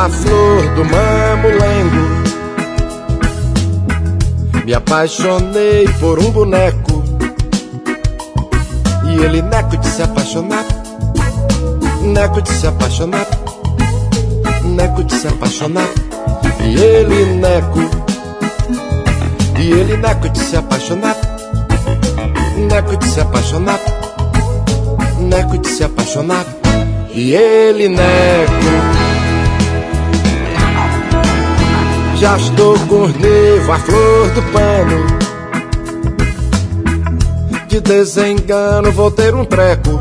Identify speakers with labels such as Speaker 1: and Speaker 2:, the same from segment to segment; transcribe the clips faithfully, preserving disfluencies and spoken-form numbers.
Speaker 1: a flor do mamulengo. Me apaixonei por um boneco e ele neco de se apaixonar, neco de se apaixonar, neco de se apaixonar. E ele neco, e ele neco de se apaixonar, neco de se apaixonar, neco de se apaixonar. E ele neco. Já estou com ornevo, a flor do pano. De desengano vou ter um treco.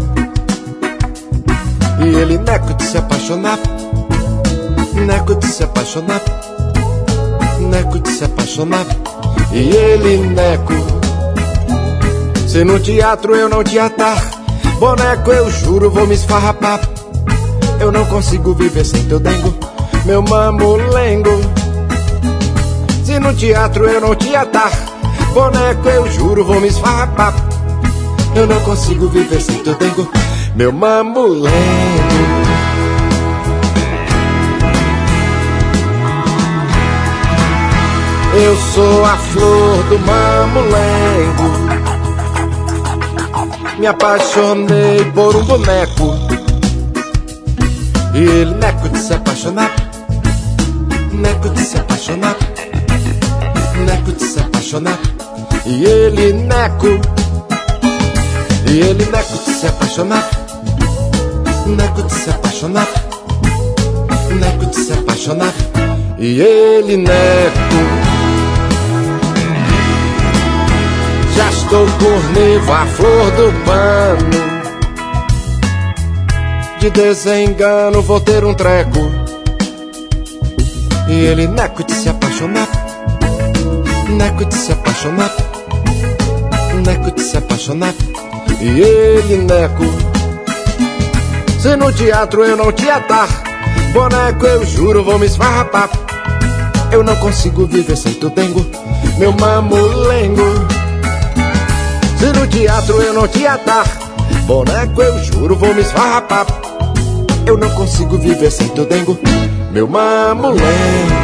Speaker 1: E ele neco de se apaixonar, neco de se apaixonar, neco de se apaixonar. E ele neco. Se no teatro eu não te atar, boneco, eu juro vou me esfarrapar. Eu não consigo viver sem teu dengo, meu mamulengo. Se no teatro eu não te atar, boneco, eu juro vou me esfarrapar. Eu não consigo viver sem teu dengo, meu mamulengo. Eu sou a flor do mamulengo. Me apaixonei por um boneco e ele neco de se apaixonar, neco de se apaixonar, neco de se apaixonar. E ele neco, e ele neco de se apaixonar, neco de se apaixonar, neco de se apaixonar. E ele neco. Já estou por nevo, a flor do pano. De desengano vou ter um treco. E ele neco de se apaixonar, neco de se apaixonar, neco de se apaixonar. E ele neco. Se no teatro eu não te atar, boneco, eu juro vou me esfarrapar. Eu não consigo viver sem tu dengo, meu mamulengo. Se no teatro eu não te atar, boneco, eu juro vou me esfarrapar. Eu não consigo viver sem teu dengo, meu mamulengo.